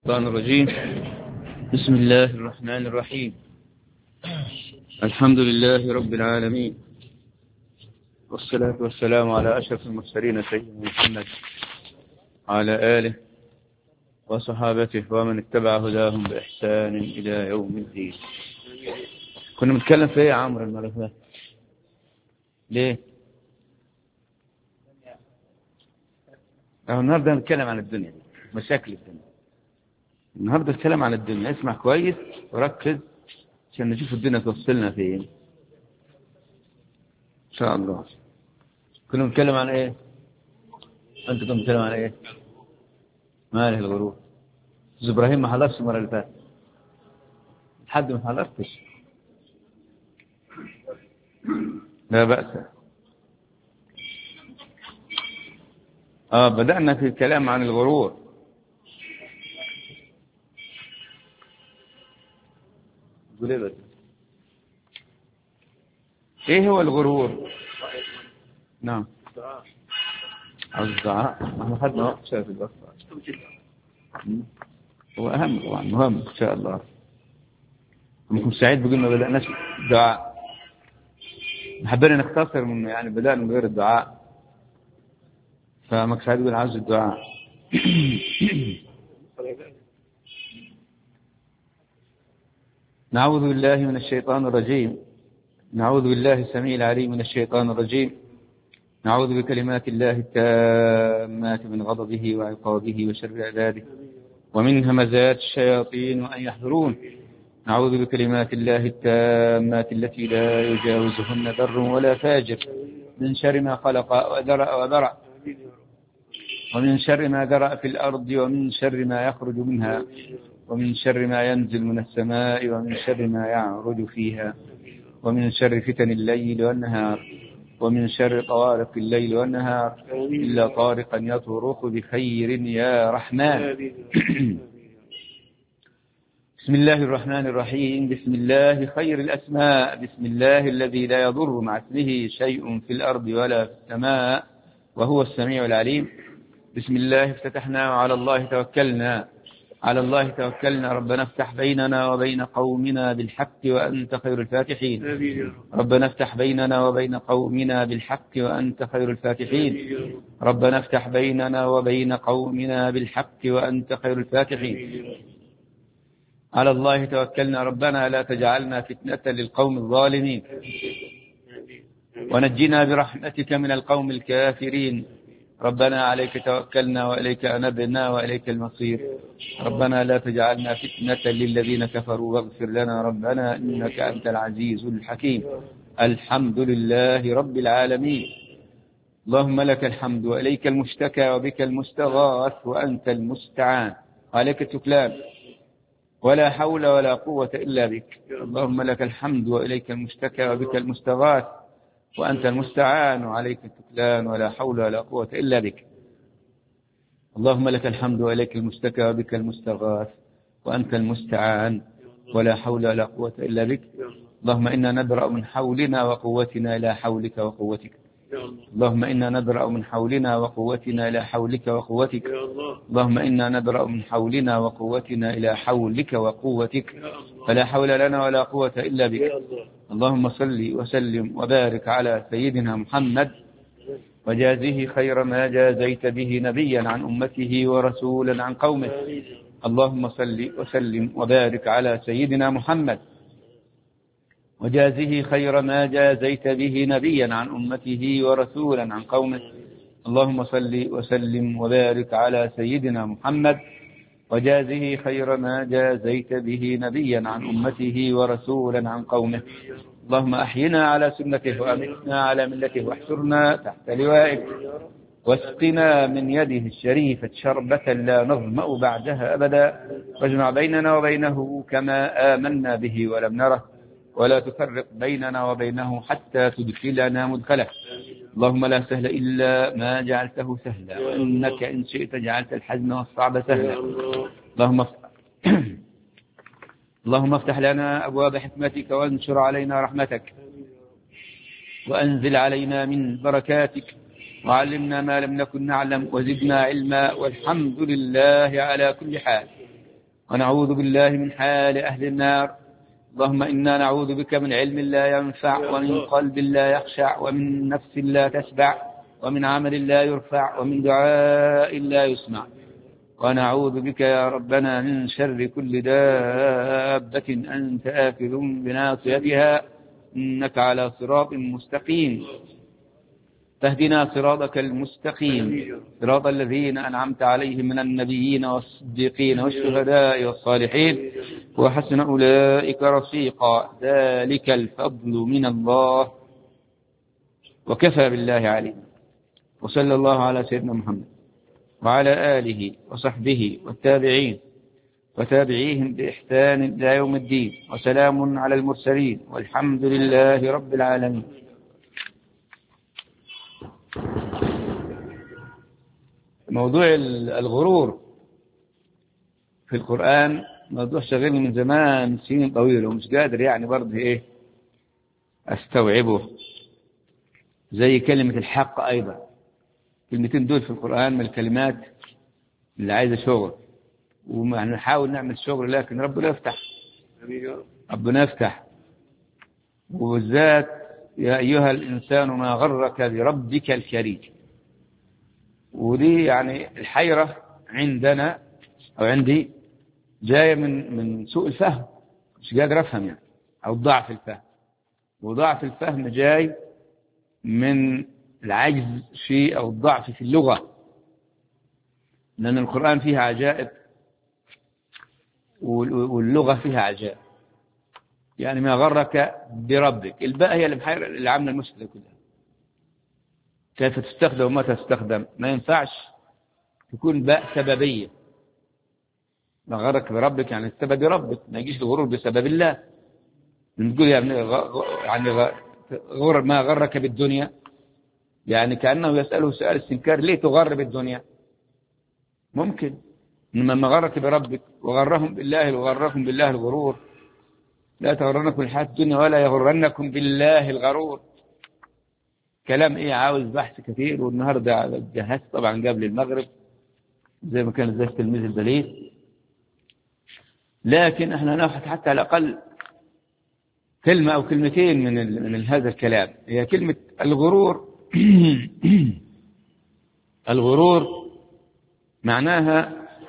الشيطان الرجيم. بسم الله الرحمن الرحيم. الحمد لله رب العالمين، والصلاة والسلام على أشرف المرسلين سيدنا محمد على آله وصحابته ومن اتبع هداهم بإحسان إلى يوم الدين. كنا بنتكلم في ايه يا عمرو المرة اللي فاتت؟ ليه؟ النهارده هنتكلم عن الدنيا، مشاكل الدنيا. النهارده نتكلم عن الدنيا، اسمع كويس وركز عشان نشوف الدنيا توصلنا فين ان شاء الله. كنا بنتكلم عن ايه؟ انت كنت بتتكلم عن ايه؟ ماله الغرور؟ استاذ ابراهيم ما حضرش المره اللي فاتت، لحد ما حضرتش لا بأس. بدأنا في الكلام عن الغرور. ايه هو الغرور؟ نعم، الدعاء. احنا خدنا وقت شايف البصر، هو اهم طبعا، مهم ان شاء الله. ممكن سعيد بيقول ما بدأناش الدعاء، حبينا نختصر من يعني بدأنا من غير الدعاء، فمك سعيد يقول عاوز الدعاء. نعوذ بالله من الشيطان الرجيم. نعوذ بالله السميع العليم من الشيطان الرجيم. نعوذ بكلمات الله التامات من غضبه وعقابه وشر عباده ومن همزات الشياطين وأن يحضرون. نعوذ بكلمات الله التامات التي لا يجاوزهن بر ولا فاجر من شر ما خلق وذرأ ومن شر ما ذرأ في الأرض ومن شر ما يخرج منها ومن شر ما ينزل من السماء ومن شر ما يعرج فيها ومن شر فتن الليل والنهار ومن شر طوارق الليل والنهار إلا طارقا يطرق بخير يا رحمن. بسم الله الرحمن الرحيم. بسم الله خير الأسماء. بسم الله الذي لا يضر مع اسمه شيء في الأرض ولا في السماء وهو السميع العليم. بسم الله افتتحنا وعلى الله توكلنا. على الله توكلنا. ربنا افتح بيننا وبين قومنا بالحق وأنت خير الفاتحين. ربنا افتح بيننا وبين قومنا بالحق وأنت خير الفاتحين. ربنا افتح بيننا وبين قومنا بالحق وأنت خير الفاتحين. على الله توكلنا. ربنا لا تجعلنا فتنة للقوم الظالمين ونجنا برحمتك من القوم الكافرين. ربنا عليك توكلنا وإليك أنبنا وإليك المصير. ربنا لا تجعلنا فتنة للذين كفروا واغفر لنا ربنا إنك أنت العزيز الحكيم. الحمد لله رب العالمين. اللهم لك الحمد وإليك المشتكى وبك المستغاث وأنت المستعان وعليك التكلان ولا حول ولا قوة إلا بك. اللهم لك الحمد وإليك المشتكى وبك المستغاث وأنت المستعان وعليك التكلان ولا حول ولا قوة إلا بك. اللهم لك الحمد وإليك المشتكى وبك المستغاث وأنت المستعان ولا حول ولا قوة إلا بك. اللهم إنا ندرأ من حولنا وقوتنا إلى حولك وقوتك. اللهم إنا ندرأ من حولنا وقوتنا إلى حولك وقوتك. اللهم إنا ندرأ من حولنا وقوتنا إلى حولك وقوتك فلا حول لنا ولا قوة إلا بك. اللهم صل وسلم وبارك على سيدنا محمد وجازه خير ما جازيت به نبيا عن أمته ورسولا عن قومه. اللهم صل وسلم وبارك على سيدنا محمد وجازه خير ما جازيت به نبيا عن أمته ورسولا عن قومه. اللهم صل وسلم وبارك على سيدنا محمد وجازه خير ما جازيت به نبيا عن أمته ورسولا عن قومه. اللهم أحينا على سنته وأمتنا على ملته واحشرنا تحت لوائه واسقنا من يده الشريفة شربة لا نظمأ بعدها أبدا واجمع بيننا وبينه كما آمنا به ولم نره ولا تفرق بيننا وبينه حتى تدخلنا مدخله. اللهم لا سهل إلا ما جعلته سهلا وإنك إن شئت جعلت الحزن والصعب سهلا. اللهم افتح لنا أبواب حكمتك وانشر علينا رحمتك وأنزل علينا من بركاتك وعلمنا ما لم نكن نعلم وزدنا علما والحمد لله على كل حال. ونعوذ بالله من حال أهل النار. اللهم إنا نعوذ بك من علم لا ينفع، ومن قلب لا يخشع، ومن نفس لا تشبع، ومن عمل لا يرفع، ومن دعاء لا يسمع. ونعوذ بك يا ربنا من شر كل دابة أنت آخذ بناصيتها، إنك على صراط مستقيم. فاهدنا صراطك المستقيم، صراط الذين أنعمت عليهم من النبيين والصديقين والشهداء والصالحين، وحسن أولئك رفيقا. ذلك الفضل من الله، وكفى بالله عليم. وصلى الله على سيدنا محمد وعلى آله وصحبه والتابعين وتابعيهم بإحسان إلى يوم الدين، وسلام على المرسلين، والحمد لله رب العالمين. موضوع الغرور في القرآن موضوع شغلني من زمان، سنين طويلة، ومش قادر يعني برضه أستوعبه. زي كلمة الحق أيضا، كلمتين دول في القرآن من الكلمات اللي عايزة شغل، ونحاول نعمل شغل، لكن ربنا يفتح. وبالذات يا أيها الإنسان ما غرك بربك الكريم. ودي يعني الحيرة عندنا أو عندي جاية من سوء الفهم، مش قادر أفهم يعني، أو ضعف الفهم. وضعف الفهم جاي من العجز في أو الضعف في اللغة، لأن القرآن فيها عجائب واللغة فيها عجائب. يعني ما غرك بربك، الباء هي اللي عامله المشكلة كلها. كيف تستخدم ومتى تستخدم؟ ما ينفعش تكون باء سببية. ما غرك بربك يعني السبب ربك، ما يجيش الغرور بسبب الله. نقول يعني غر ما غرك بالدنيا، يعني كأنه يسأله سؤال استنكار، ليه تغر بالدنيا؟ ممكن إنما ما غرك بربك وغرهم بالله الغرور. لا تغرنكم الحياة الدنيا ولا يغرنكم بالله الغرور. كلام عاوز بحث كثير، والنهارده جهزت طبعا قبل المغرب زي ما كان زي التلميذ البليد، لكن احنا ناخذ حتى على الأقل كلمة أو كلمتين من هذا الكلام. هي كلمة الغرور. الغرور معناها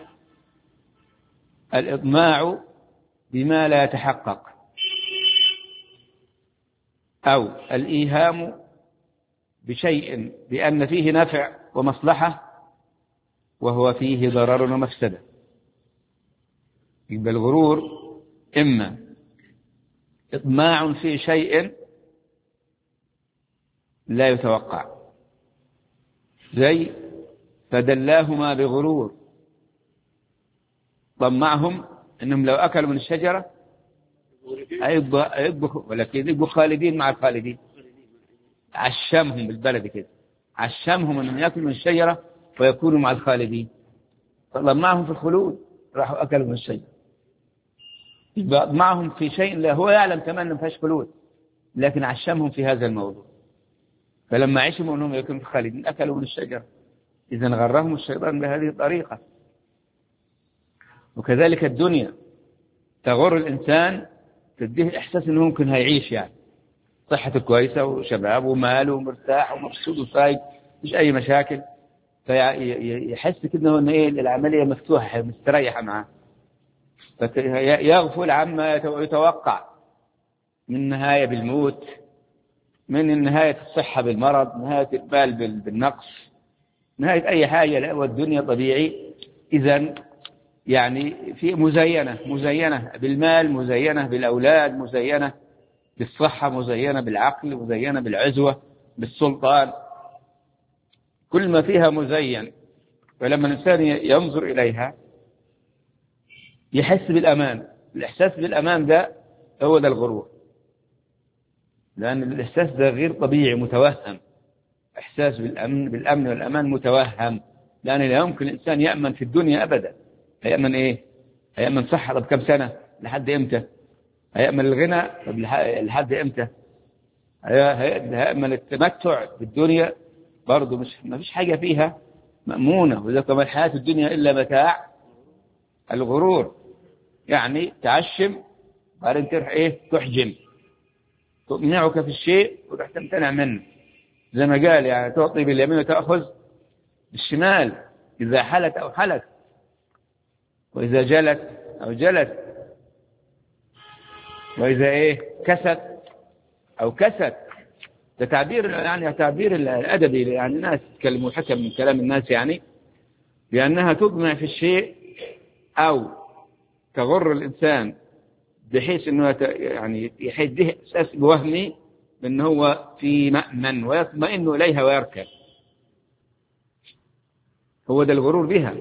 الإطماع بما لا يتحقق، أو الإيهام بشيء بأن فيه نفع ومصلحة وهو فيه ضرر ومفسدة. يبقى الغرور إما إطماع في شيء لا يتوقع، زي فدلاهما بغرور، طمعهم إنهم لو أكلوا من الشجرة يطبخوا، ولكن يبقوا خالدين مع الخالدين. عشمهم بالبلد كده، عشمهم أنهم يأكلوا من الشجرة ويكونوا مع الخالدين، فطمعهم في الخلود، راحوا أكلوا من الشجرة. يبقى معهم في شيء لا هو يعلم كمان أنه فيهاش خلود، لكن عشمهم في هذا الموضوع، فلما عشموا أنهم يكونوا خالدين أكلوا من الشجرة. إذن غرهم الشيطان بهذه الطريقة. وكذلك الدنيا تغر الإنسان، تديه إحساس أنه ممكن هيعيش، يعني صحته كويسة وشباب وماله ومرتاح ومبسوط وفايق، مش أي مشاكل، فيحس كده أن العملية مفتوحة مستريحة معه، فيغفل عما يتوقع من نهاية بالموت، من نهاية الصحة بالمرض، نهاية المال بالنقص، نهاية أي حاجة. والدنيا طبيعي. إذن يعني في مزينة بالمال، مزينة بالأولاد، مزينة بالصحة، مزينة بالعقل، مزينة بالعزوة، بالسلطان، كل ما فيها مزين. فلما الإنسان ينظر إليها يحس بالأمان. الإحساس بالأمان ده هو ده الغرور، لأن الإحساس ده غير طبيعي، متوهم. إحساس بالأمن والأمان متوهم، لأن لا يمكن الإنسان يأمن في الدنيا أبدا. هيأمن إيه؟ هيأمن صحة طب كم سنة؟ لحد إمتى؟ هيأمن الغنى طب لحد إمتى؟ هيأمن التمتع بالدنيا برضه، ما فيش حاجة فيها مأمونة. وإذا كما الحياة الدنيا إلا متاع الغرور. يعني تعشم بعدين تروح تحجم، تقنعك في الشيء وتروح تمتنع منه، زي ما قال يعني تعطي باليمين وتأخذ بالشمال، إذا حلت أو حلت، وإذا جلت أو جلت، وإذا كست أو كست. ده تعبير يعني تعبير الأدبي، يعني الناس يتكلموا حكم من كلام الناس، يعني لأنها تقنع في الشيء أو تغر الإنسان بحيث أنه يعني يحده إحساس وهمي بأنه هو في مأمن ويطمئن إليها ويركب. هو ده الغرور بها.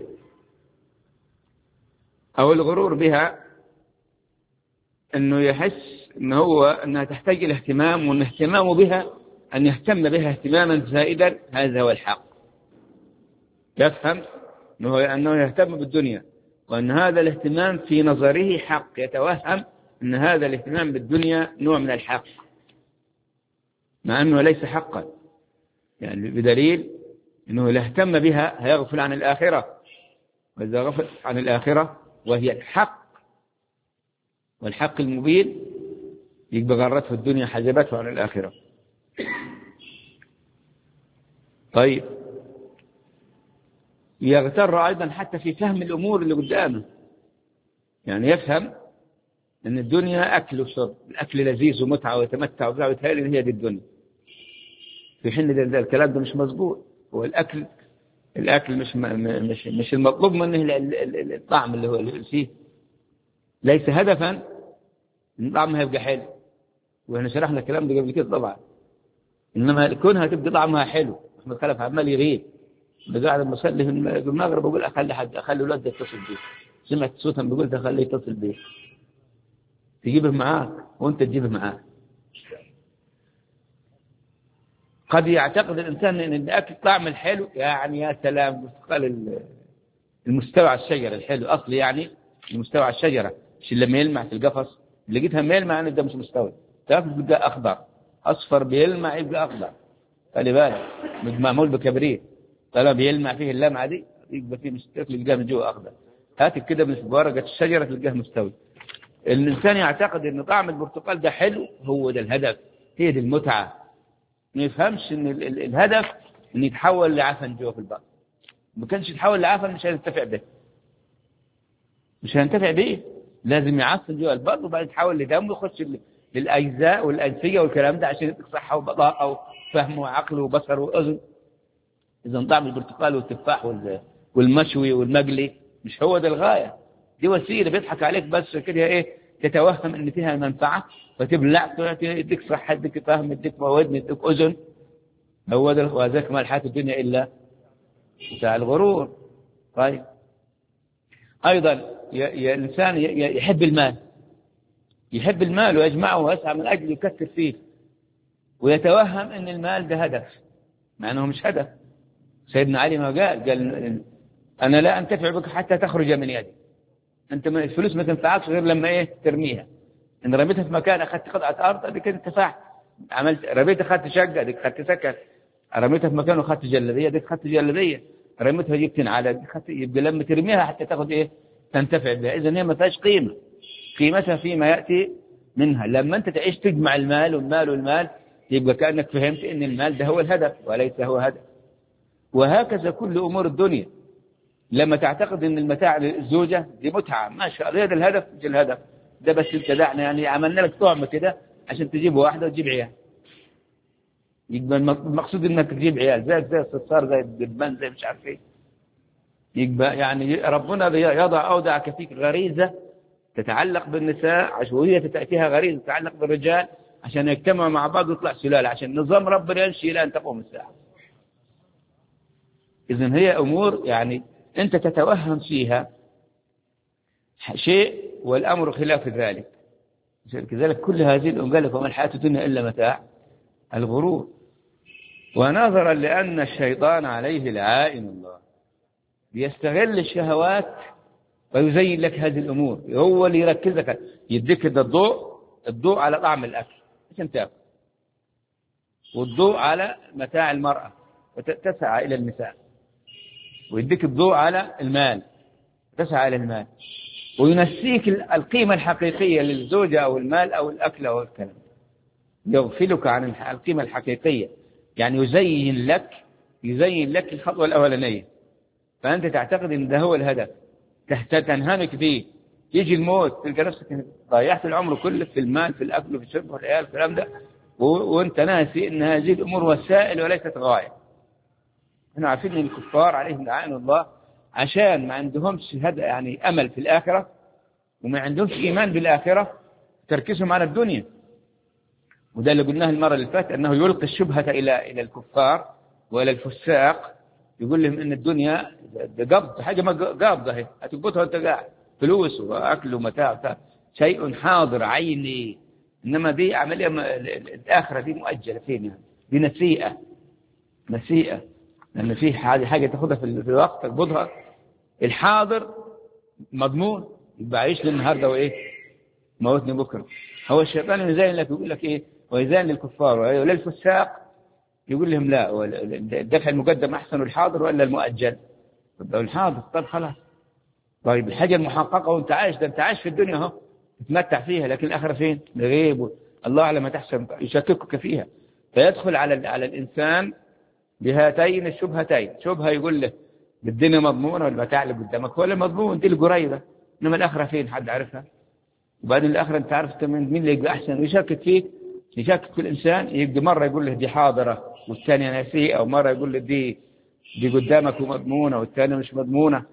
أو الغرور بها أنه يحس أنها تحتاج إلى اهتمام، وأن اهتمامه بها أن يهتم بها اهتماما زائدا، هذا هو الحق. يفهم أنه يهتم بالدنيا، وأن هذا الاهتمام في نظره حق، يتوهم أن هذا الاهتمام بالدنيا نوع من الحق مع أنه ليس حقا، يعني بدليل أنه إذا اهتم بها هيغفل عن الآخرة، وإذا غفل عن الآخرة وهي الحق والحق المبين يبقى غرته الدنيا حجبته عن الآخرة. طيب، يغتر أيضا حتى في فهم الأمور اللي قدامه، يعني يفهم أن الدنيا أكل وشرب، الأكل لذيذ ومتعة ويتمتع وبتاع، ويتهيأ هي دي الدنيا، في حين ده الكلام ده مش مظبوط. هو الأكل مش المطلوب منه الطعم اللي هو فيه، ليس هدفا ان طعمها يبقى حلو، واحنا شرحنا الكلام ده قبل كده طبعا. انما كونها تبقى طعمها حلو، احمد خلف عمال يغيب، قاعد المصلي في المغرب بقول اخلي الولد يتصل بيه، سمعت صوتهم بيقول خليه يتصل بيه، تجيبه معاك وانت تجيبه معاك. قد يعتقد الانسان ان الاكل طعم الحلو يعني يا سلام، المستوى على الشجره الحلو اصلي، يعني المستوى على الشجره، مش لما يلمع في القفص لقيتها ميلمع، يعني ده مش مستوي، تاكل بيبقى اخضر، اصفر بيلمع يبقى اخضر، خلي بالك معمول بكبريت، طالما بيلمع فيه اللمعه دي يبقى فيه مستوي، تلقاه من جوه اخضر. هات كده من ورقه الشجره تلقاه مستوي. الانسان يعتقد ان طعم البرتقال ده حلو، هو ده الهدف، هي دي المتعه. ما يفهمش ان الهدف ان يتحول لعفن جوه في البطن، ما كانش يتحول لعفن مش هينتفع به، مش هينتفع به، لازم يعفن جوه البطن وبعدين يتحول لدم ويخش للاجزاء والانسيه والكلام ده عشان يديك صحه وبطاقه وفهم وعقل وبصر واذن. اذا طعم البرتقال والتفاح والمشوي والمقلي مش هو ده الغايه، دي وسيله بيضحك عليك بس كده، تتوهم ان فيها منفعه فتبلع، يديك صحه، يديك فهم، يديك ودن، يديك اذن. هو ده، وذاك ما الحياه الدنيا الا بتاع الغرور. طيب، ايضا الانسان يحب المال ويجمعه ويسعى من اجل يكثر فيه، ويتوهم ان المال ده هدف مع انه مش هدف. سيدنا علي ما قال انا لا انتفع بك حتى تخرج من يدي، انت الفلوس ما تنفعكش غير لما ترميها. ان رميتها في مكان اخذت قطعه ارض اديك انتفعت، رميتها اخذت شقه اديك اخذت سكن، رميتها في مكان واخذت جلبيه اديك اخذت جلبيه، رميتها جبت على يبقى لما ترميها حتى تاخذ تنتفع بها. اذا هي ما فيهاش قيمتها فيما ياتي منها. لما انت تعيش تجمع المال والمال يبقى كانك فهمت ان المال ده هو الهدف وليس هو هدف. وهكذا كل امور الدنيا، لما تعتقد ان المتاع للزوجه دي متعه، ما شاء الله، هذا الهدف مش الهدف ده، بس ابتدعنا يعني عملنا لك طعمه كده عشان تجيب واحده وتجيب عيال، يبقى المقصود انك تجيب عيال زي الصرصار زي الدبان زي مش عارف ايه. يبقى يعني ربنا اودع فيك غريزه تتعلق بالنساء، عشوائيه تاتيها غريزه تتعلق بالرجال عشان يجتمعوا مع بعض ويطلع سلاله، عشان نظام ربنا يمشي الى ان تقوم الساعه. اذن هي امور يعني انت تتوهم فيها شيء والامر خلاف ذلك. كذلك كل هذه الامور قال لك وما الحياه الدنيا الا متاع الغرور. ونظرا لان الشيطان عليه لعائن الله بيستغل الشهوات ويزين لك هذه الامور، هو اللي يركزك، يديك الضوء على طعم الاكل عشان تاكل، والضوء على متاع المراه وتسعى الى النساء، ويديك الضوء على المال وتسعى الى المال، وينسيك القيمة الحقيقية للزوجة أو المال أو الأكل أو الكلام، يغفلك عن القيمة الحقيقية. يعني يزين لك الخطوة الأولانية، فأنت تعتقد أن ده هو الهدف، تنهمك فيه، يجي الموت تلقى نفسك ضيعت العمر كله في المال، في الأكل وفي الشرب والعيال الكلام ده، وأنت ناسي أن هذه الأمور وسائل وليست غاية. احنا عارفين أن الكفار عليهم لعائن الله عشان ما عندهمش يعني أمل في الآخرة، وما عندهمش إيمان بالآخرة، تركيزهم على الدنيا. وده اللي قلناه المرة اللي فاتت، أنه يلقي الشبهة إلى الكفار وإلى الفساق، يقول لهم إن الدنيا ده قبض، حاجة ما قابضة هي هتقبضها وأنت قاعد، فلوس وأكل ومتاع، شيء حاضر عيني. إنما دي عملية الآخرة دي مؤجلة فين يعني، دي نسيئة، لأن في حاجة تأخذها في الوقت تقبضها. الحاضر مضمون، يبقى عيش للنهارده وإيه موتني بكرة. هو الشيطان يزين لك، يقول لك إيه، ويزين للكفار وللفساق، يقول لهم لا، الدفع المقدم أحسن الحاضر ولا المؤجل؟ طب لو الحاضر طب خلاص. طيب الحاجة المحققة وانت عايش، ده انت عايش في الدنيا اهو تتمتع فيها، لكن الآخرة فين؟ الغيب، الله على ما تحسن يشككك فيها. فيدخل على الإنسان بهاتين الشبهتين، شبهة يقول له الدنيا مضمونة والمتاع اللي قدامك ولا مضمون، دي القريبة، إنما الآخرة فين؟ حد عارفها؟ وبعدين الآخرة انت عارف مين اللي يبقى أحسن، ويشكك فيك، يشكك في الإنسان. يبقى مرة يقول له دي حاضرة والثانية ناسية، أو مرة يقول له دي قدامك ومضمونة والثانية مش مضمونة.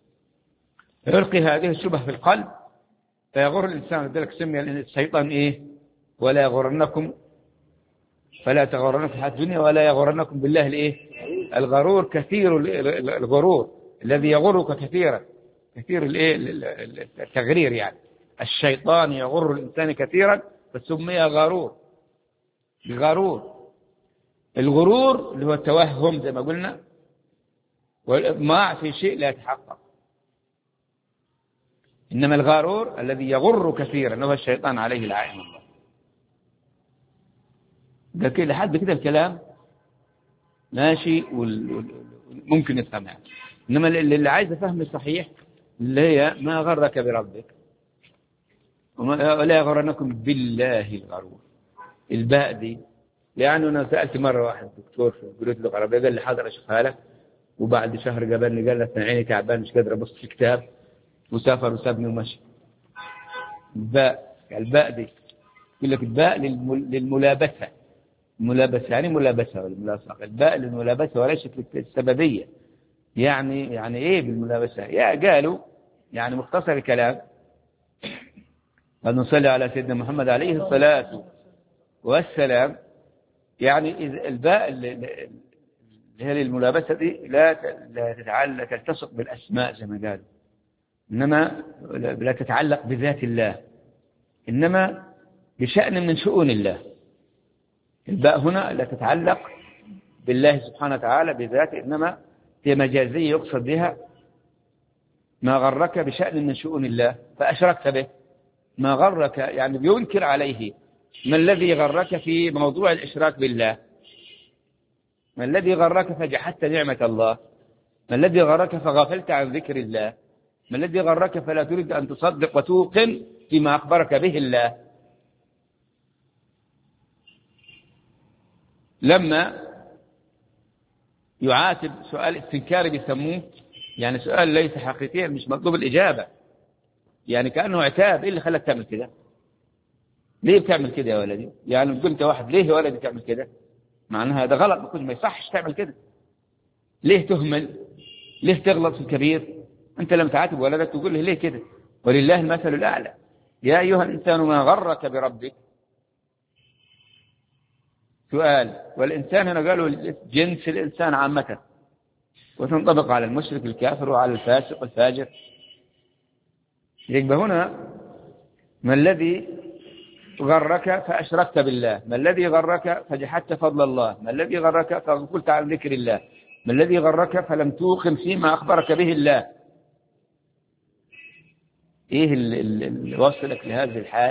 يلقي هذه الشبهة في القلب فيغر الإنسان. لذلك سمي الشيطان إيه؟ ولا يغرنكم، فلا تغرنكم الحياة الدنيا ولا يغرنكم بالله الإيه؟ الغرور. كثير الغرور الذي يغرك كثيرا، كثير الإيه؟ التغرير يعني. الشيطان يغر الإنسان كثيرا فسمي غرور. الغرور اللي هو التوهم زي ما قلنا، والإطماع في شيء لا يتحقق. إنما الغرور الذي يغر كثيرا هو الشيطان عليه لعائن الله. ده كده لحد كده الكلام ماشي وممكن يفهمها. إنما اللي عايز فهم صحيح اللي هي ما غرك بربك ولا يغرنكم بالله الغرور. الباء دي يعني أنا سألت مرة واحد دكتور في كلية اللغة العربية، قال لي حاضر أشوفها لك، وبعد شهر قابلني قال لي أنا عيني تعبان مش قادر أبص في كتاب، وسافر وسابني ومشي. الباء دي يقول لك الباء للملابسة. الملابسة يعني ملابسة والملاصقة. الباء للملابسة وليست للسببية. يعني إيه بالملابسة؟ قالوا يعني مختصر الكلام، قد نصلي على سيدنا محمد عليه الصلاة والسلام. يعني الباء اللي هي للملابسة دي لا تلتصق بالأسماء زي ما قالوا، إنما لا تتعلق بذات الله، إنما بشأن من شؤون الله. الباء هنا لا تتعلق بالله سبحانه وتعالى بذاته، إنما هي مجازية يقصد بها ما غرك بشأن من شؤون الله فأشركت به. ما غرك يعني بينكر عليه. ما الذي غرك في موضوع الإشراك بالله؟ ما الذي غرك فجحدت نعمة الله؟ ما الذي غرك فغفلت عن ذكر الله؟ ما الذي غرك فلا تريد أن تصدق وتوقن فيما أخبرك به الله؟ لما يعاتب سؤال استنكاري بيسموه، يعني سؤال ليس حقيقيا مش مطلوب الإجابة، يعني كأنه عتاب. إيه اللي خلاك تعمل كده؟ ليه بتعمل كده يا ولدي؟ يعني قلت واحد ليه يا ولدي تعمل كده؟ معناها هذا غلط، بكل ما يصحش تعمل كده. ليه تهمل؟ ليه تغلط في الكبير؟ أنت لم تعاتب ولدك تقول له ليه كده؟ ولله المثل الأعلى. يا أيها الإنسان ما غرك بربك. سؤال. والإنسان هنا قالوا جنس الإنسان عامة، وتنطبق على المشرك الكافر وعلى الفاسق الفاجر. يبقى هنا ما الذي غرك فأشركت بالله؟ ما الذي غرك فجحدت فضل الله؟ ما الذي غرك فغفلت عن ذكر الله؟ ما الذي غرك فلم توقن فيما أخبرك به الله؟ إيه اللي وصلك لهذه الحال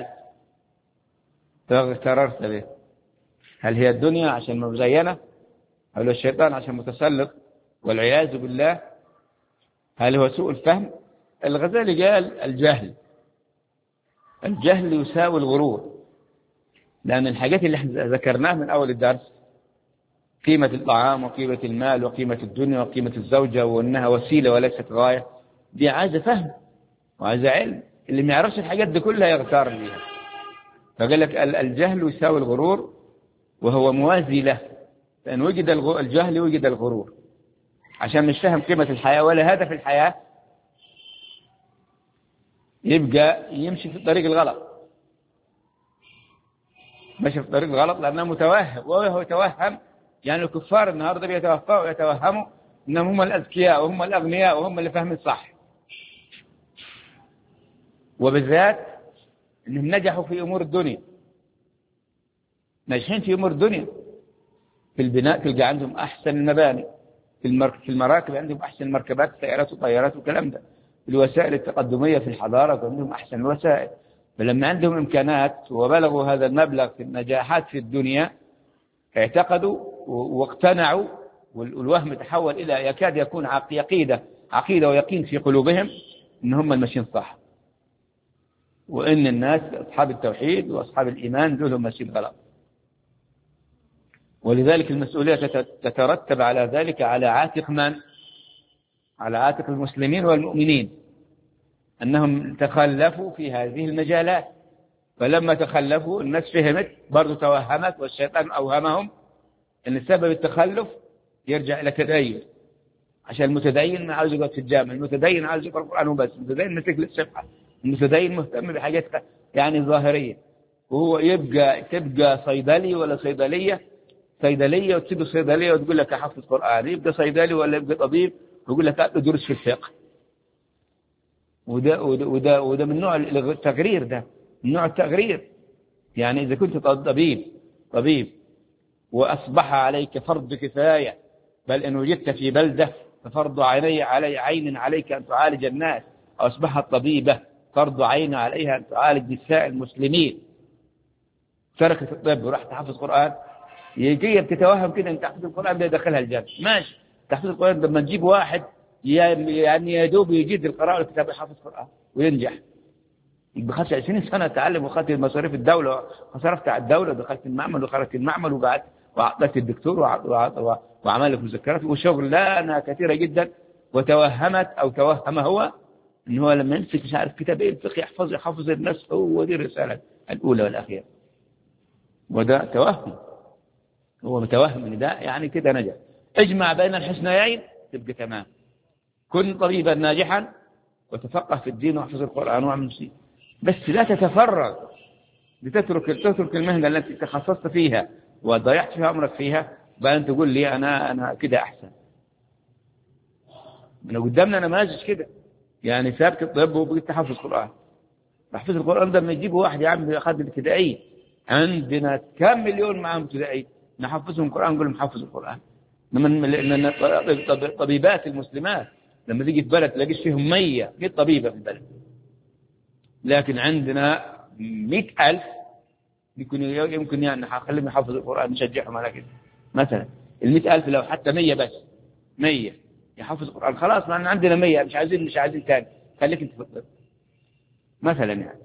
فاغتررت به؟ هل هي الدنيا عشان مزينة؟ هل هو الشيطان عشان متسلط والعياذ بالله؟ هل هو سوء الفهم؟ الغزالي قال الجهل يساوي الغرور، لأن الحاجات اللي احنا ذكرناها من أول الدرس، قيمة الطعام وقيمة المال وقيمة الدنيا وقيمة الزوجة وأنها وسيلة وليست غاية، دي عايزة فهم وعايزة علم. اللي ما يعرفش الحاجات دي كلها يغتار بيها. فقال لك الجهل يساوي الغرور، وهو موازي له، فإن وجد الجهل وجد الغرور. عشان مش فاهم قيمة الحياة ولا هدف الحياة، يبقى يمشي في الطريق الغلط، ماشي في الطريق الغلط لأنه متوهم. وهو يتوهم، يعني الكفار النهارده يتوهموا انهم هم الاذكياء وهم الاغنياء وهم اللي فاهمين صح، وبالذات انهم نجحوا في امور الدنيا، ناجحين في امور الدنيا. في البناء تلقى عندهم احسن المباني، في المراكب عندهم احسن المركبات، سيارات وطيارات والكلام ده. في الوسائل التقدميه في الحضاره عندهم احسن الوسائل. فلما عندهم امكانات وبلغوا هذا المبلغ في النجاحات في الدنيا، اعتقدوا واقتنعوا، والوهم تحول إلى يكاد يكون عقيدة ويقين في قلوبهم إن هم الماشيين صح، وإن الناس أصحاب التوحيد وأصحاب الإيمان دول هم ماشيين غلط. ولذلك المسؤولية تترتب على ذلك على عاتق من؟ على عاتق المسلمين والمؤمنين، أنهم تخلفوا في هذه المجالات. فلما تخلفوا الناس فهمت، برضو توهمت، والشيطان أوهمهم أن سبب التخلف يرجع إلى تدين. عشان المتدين ما عاوز يقعد في الجامع، المتدين عاوز يقرأ القرآن وبس، المتدين مسك للصفحة، المتدين مهتم بحاجات يعني ظاهرية. وهو تبقى صيدلي ولا صيدلية وتسيب الصيدلية وتقول لك أحفظ قرآن، يبقى صيدلي ولا يبقى طبيب ويقول لك أدرس في الفقه. وده من نوع التغرير، ده من نوع التغرير. يعني إذا كنت طبيب وأصبح عليك فرض كفاية، بل إن وجدت في بلدة ففرض عين عليك أن تعالج الناس، أصبحت طبيبة فرض عين عليها أن تعالج نساء المسلمين، تركت الطب وراح تحفظ قرآن. يجي بتتوهم كده أن تحفظ القرآن بيدخلها الجنة، ماشي. تحفظ القرآن لما تجيب واحد يعني يدوب يجيد القراءة والكتابة يحفظ قرآن وينجح، بخلص 20 سنة تعلم وخدت مصاريف الدولة وصرفت على الدولة ودخلت المعمل وخرجت المعمل وقعدت وأعطيت الدكتور وعمل لك مذكرات وشغلانة كثيرة جدا. وتوهمت أو توهم هو إن هو لما يمسك مش عارف كتاب إيه الفقه يحفظ الناس، هو دي الرسالة الأولى والأخيرة. وده توهم، هو متوهم إن ده يعني كده نجح. اجمع بين الحسنيين تبقى تمام. كن طبيبا ناجحا وتفقه في الدين واحفظ القرآن واعمل شيء، بس لا تتفرغ لتترك المهنة التي تخصصت فيها وضيعت فيها عمرك فيها، بقى أنت تقول لي أنا كده أحسن. من قدامنا نماذج كده، يعني سابت الطب وبقيت تحفظ القرآن. تحفظ القرآن ده لما يجيبوا واحد يا عم أخذ الابتدائي، عندنا كم مليون معهم ابتدائي نحفظهم القرآن نقول لهم حفظ القرآن. لأن الطبيبات المسلمات لما تيجي في بلد تلاقيش فيهم 100 طبيبة في البلد، لكن عندنا 100,000 يمكن يعني خليهم يحفظوا القرآن، نشجعهم على كده. مثلا 100,000 لو حتى 100 بس 100 يحفظ القرآن خلاص، ما عندنا 100 مش عايزين تاني، خليك انت في الطب مثلا. يعني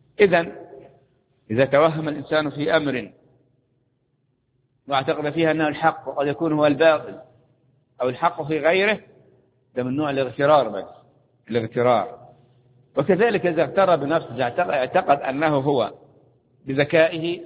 إذا توهم الإنسان في أمر واعتقد فيها أنه الحق وقد يكون هو الباطل أو الحق في غيره، ده من نوع الاغترار بس، الاغترار. وكذلك إذا اغتر بنفسه اعتقد أنه هو بذكائه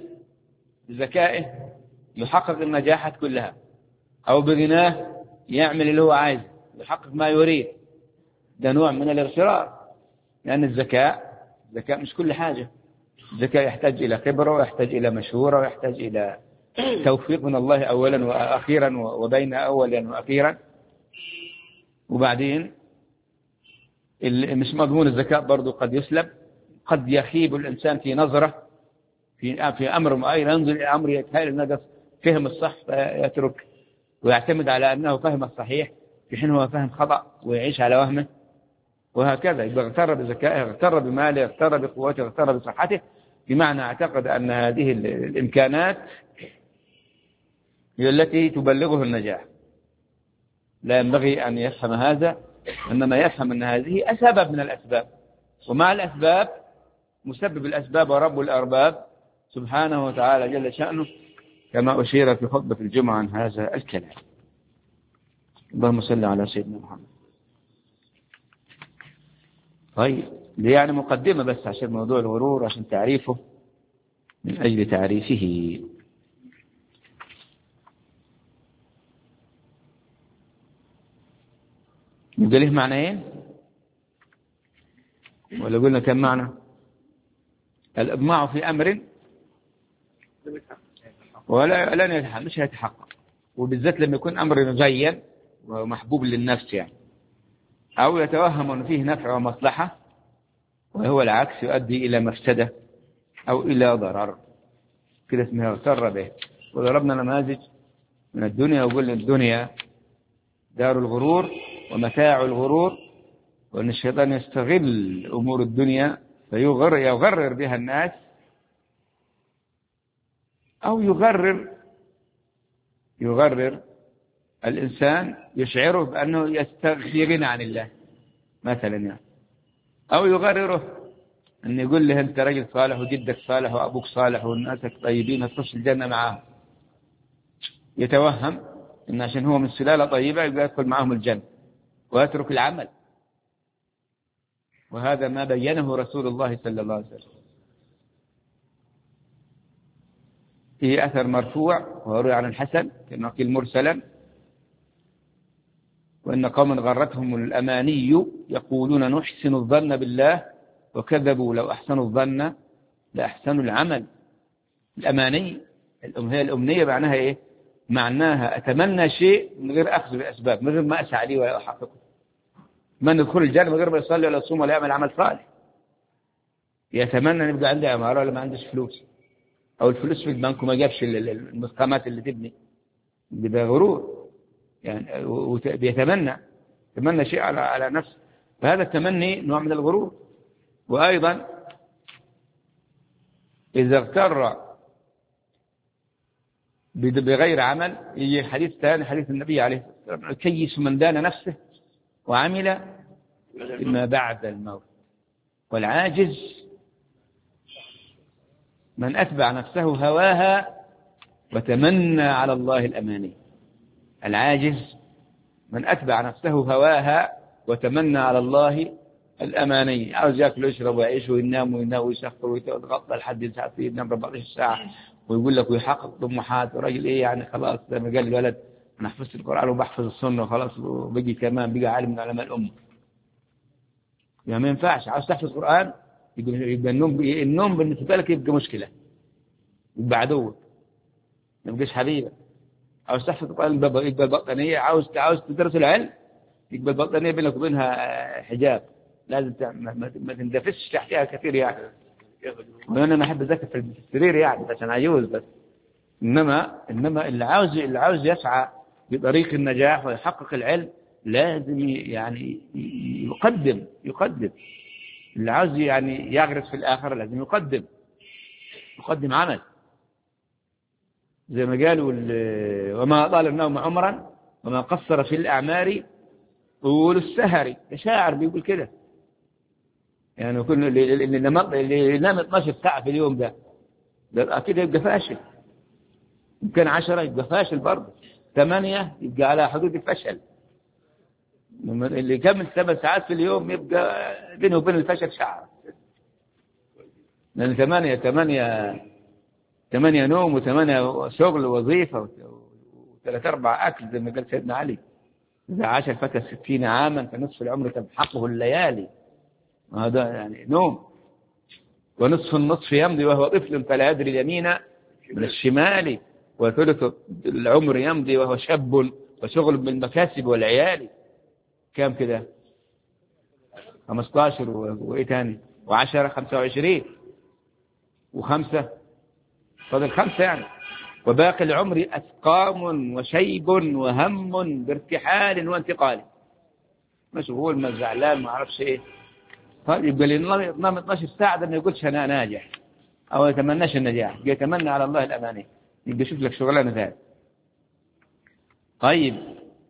يحقق النجاحات كلها، أو بغناه يعمل اللي هو عايز يحقق ما يريد، ده نوع من الاغترار. لأن الذكاء مش كل حاجة. الذكاء يحتاج إلى خبرة ويحتاج إلى مشورة ويحتاج إلى توفيق من الله أولا وأخيرا وبين أولا وأخيرا. وبعدين مش مضمون الذكاء برضو قد يسلب، قد يخيب الإنسان في نظرة في أمر معين، ينظر إلى أمر يتهيأ أنه فهم الصح فيترك ويعتمد على أنه فهم الصحيح في حين هو فهم خطأ ويعيش على وهمه، وهكذا. يبقى اغتر بذكائه، اغتر بماله، اغتر بقوته، اغتر بصحته، بمعنى اعتقد أن هذه الإمكانات هي التي تبلغه النجاح. لا ينبغي أن يفهم هذا إنما يفهم أن هذه سبب من الأسباب، ومع الأسباب مسبب الأسباب ورب الأرباب سبحانه وتعالى جل شأنه، كما أشير في خطبة الجمعة عن هذا الكلام. اللهم صل على سيدنا محمد. طيب، دي يعني مقدمة بس عشان موضوع الغرور، عشان تعريفه من أجل تعريفه. يبقى له معنيين ولا قلنا كم معنى؟ الإطماع في أمر ولا لن يتحقق، مش هيتحقق، وبالذات لما يكون أمر مزين ومحبوب للنفس يعني، أو يتوهم أن فيه نفع ومصلحة وهو العكس يؤدي إلى مفسدة أو إلى ضرر، كده اسمها اغتر به. وضربنا نماذج من الدنيا وقلنا الدنيا دار الغرور ومتاع الغرور، وأن الشيطان يستغل أمور الدنيا فيغرر بها الناس، أو يغرر الإنسان يشعره بأنه يستغني عن الله مثلا يعني، أو يغرره أن يقول له أنت رجل صالح وجدك صالح وأبوك صالح والناسك طيبين هتخش الجنة معاهم، يتوهم أن عشان هو من سلالة طيبة يبقى يدخل معهم الجنة ويترك العمل. وهذا ما بينه رسول الله صلى الله عليه وسلم في أثر مرفوع وروي عن الحسن كما قيل مرسلا: وإن قوما غرتهم الأماني يقولون نحسن الظن بالله وكذبوا لو أحسنوا الظن لأحسنوا العمل. الأماني هي الأمنية، معناها إيه؟ معناها أتمنى شيء من غير أخذ بالأسباب، من غير ما أسعى ليه ولا أحققه. من يدخل الجنة من غير ما يصلي ولا يصوم ولا يعمل عمل صالح، يتمنى أن يبقى عندي عمارة ولا ما عندش فلوس، أو الفلوس في البنك وما جابش المسقمات اللي تبني، ده غرور يعني، بيتمنى شيء على نفسه، فهذا التمني نوع من الغرور. وأيضا إذا اغتر بغير عمل، يجي حديث ثاني، حديث النبي عليه الصلاة والسلام: كيس من دان نفسه وعمل فيما بعد الموت، والعاجز من أتبع نفسه هواها وتمنى على الله الأماني. العاجز من أتبع نفسه هواها وتمنى على الله الأماني، عاوز يأكل ويشرب ويعيش وينام ويسخر ويتغطى لحد ساعة ينام 14 ساعة ويقول لك ويحقق طموحات، وراجل إيه يعني خلاص زي ما قال الولد أنا حفظت القرآن وبحفظ السنة وخلاص وبقي كمان بقى عالم من علماء الأمة. يعني ما ينفعش، عاوز تحفظ القرآن يبقى النوم بالنسبة لك يبقى مشكلة، يبقى عدوك، ما يبقاش حبيبك. عاوز تحفظ القرآن يبقى البطانية، عاوز تدرس العلم يبقى البطانية بينك وبينها حجاب، لازم ما تندفسش تحتها كثير يعني. وانا ما احب اذاكر في السرير يعني عشان عجوز بس، انما اللي عاوز يسعى بطريق النجاح ويحقق العلم لازم يعني يقدم. اللي عاوز يعني يغرس في الآخرة لازم يقدم عمل، زي ما قالوا وما أطال النوم عمرا وما قصر في الأعمار طول السهر. شاعر بيقول كده يعني، كل اللي ينام 12 ساعة في اليوم ده أكيد يبقى فاشل، يمكن 10 يبقى فاشل برضه، 8 يبقى على حدود الفشل، اللي يكمل 7 ساعات في اليوم يبقى بينه وبين الفشل شعر، لأن 8 نوم و8 شغل ووظيفة و3-4 أكل زي ما قال سيدنا علي: إذا عاش الفتى 60 عاما فنصف العمر تمحقه الليالي. هذا يعني نوم، ونصف النصف يمضي وهو طفل فلا يدري اليمين من الشمال، وثلث العمر يمضي وهو شاب وشغل بالمكاسب والعيال. كم كده؟ 15 وإيه تاني و10 25 و5 فضل 5 يعني. وباقي العمر أسقام وشيب وهم بارتحال وانتقال، مشغول ما زعلان ما عرفش ايه. طيب يبقى اللي نام 12 ساعة ده ما يقولش أنا ناجح أو يتمناش النجاح، يتمنى على الله الأماني، يبقى شوف لك شغلانة ثانية. طيب